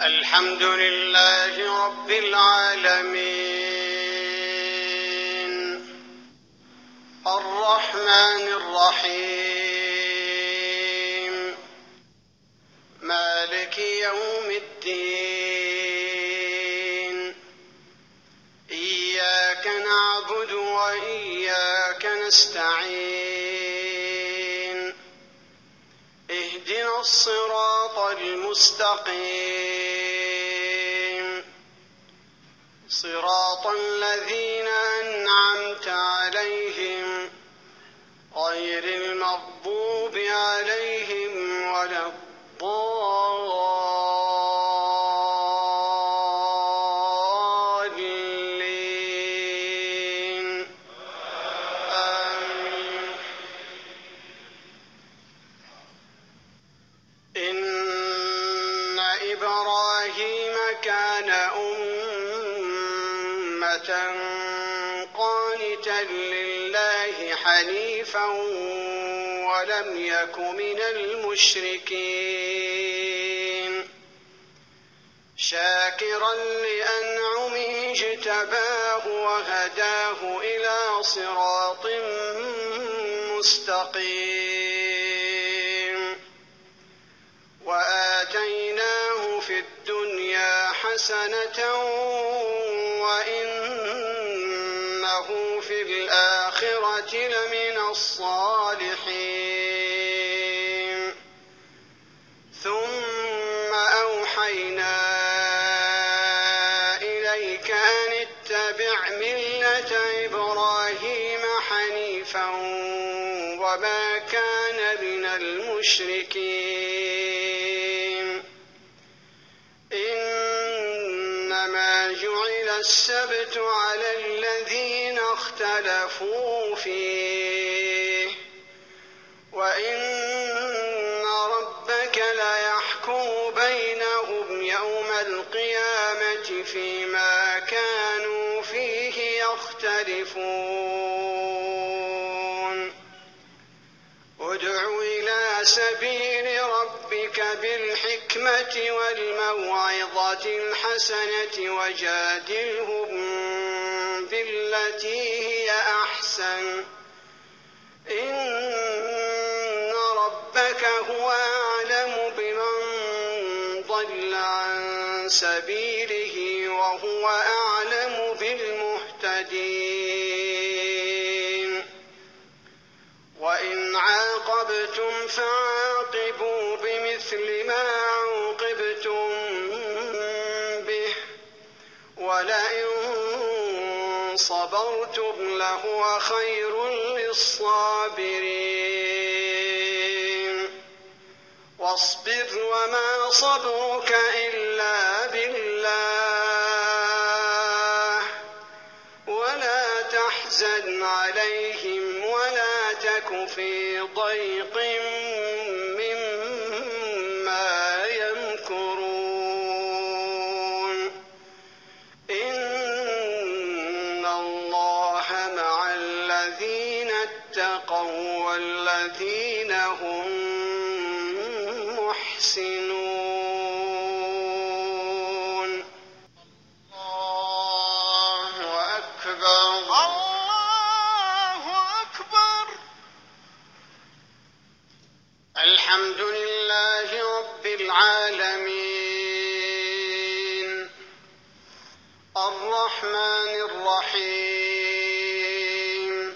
الحمد لله رب العالمين الرحمن الرحيم مالك يوم الدين إياك نعبد وإياك نستعين اهدنا الصراط المستقيم صراط الذين أنعمت عليهم غير المغضوب عليهم ولا الضالين آمين. إن إبراهيم كان أمة قانتا لله حنيفا ولم يك من المشركين شاكرا لأنعمه اجتباه وهداه إلى صراط مستقيم وآتيناه في الدنيا حسنة وإنه في الآخرة لمن الصالحين ثم أوحينا إليك أن اتبع ملة إبراهيم حنيفا وما كان من المشركين إنما جعل السبت على الذين اختلفوا فيه وإن ربك ليحكم بينهم يوم القيامة فيما كانوا فيه يختلفون ادع إلى سبيل ربك بالحكمة والموعظة الحسنة وجادلهم بالتي هي أحسن إن ربك هو أعلم بمن ضل عن سبيله وهو أعلم بالمهتدين وإن عاقبتم فعاقبوا بمثل ما عوقبتم به ولئن صبرتم لهو خير للصابرين واصبر وما صبرك إلا بالله ولا تحزن عليهم ولا تك في ضيق مما يمكرون إن الله مع الذين اتقوا والذين هم محسنون الله أكبر الله أكبر الحمد لله رب العالمين الرحمن الرحيم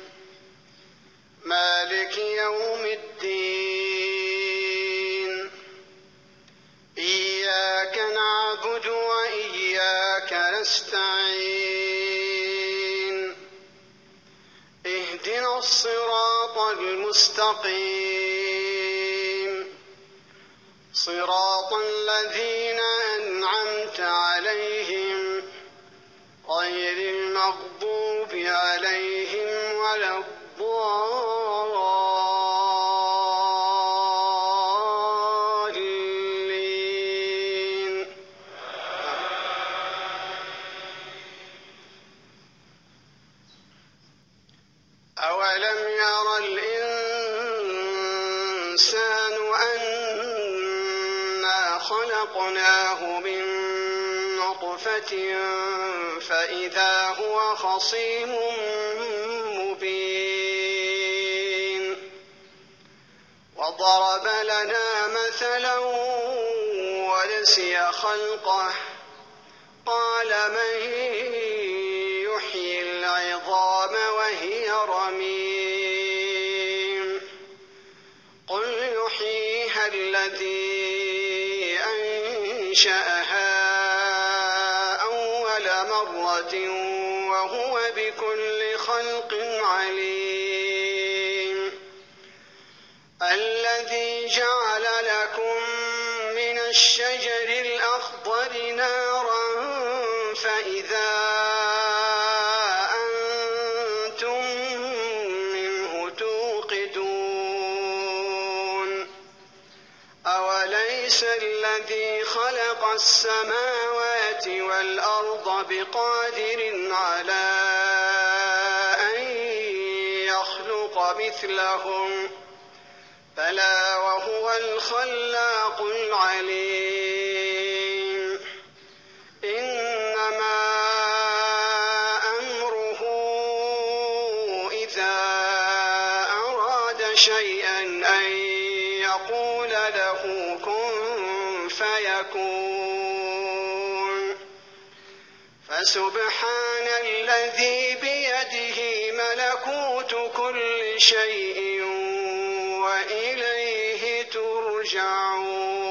مالك يوم الدين إياك نعبد وإياك نستعين اهدنا الصراط المستقيم صراط الذين أنعمت عليهم غير المغضوب عليهم ولا الضالين أولم ير الإنسان أنا خلقناه من نطفة فإذا هو خصيم مبين وضرب لنا مثلا ونسي خلقه قال من يحيي العظام وهي رميم قل يحييها الذي أنشأها أول مرة وهو بكل خلق عليم الذي جعل لكم من الشجر الأخضر نارا فإذا أنتم منه توقدون أوليس الذي خلق السماوات والأرض بقادر على أن يخلق مثلهم بلى وهو الخلاق العليم إنما أمره إذا أراد شيئا أن يقول له كن فيكون فسبحان الذي بيده ملكوت كل شيء وإليه ترجعون.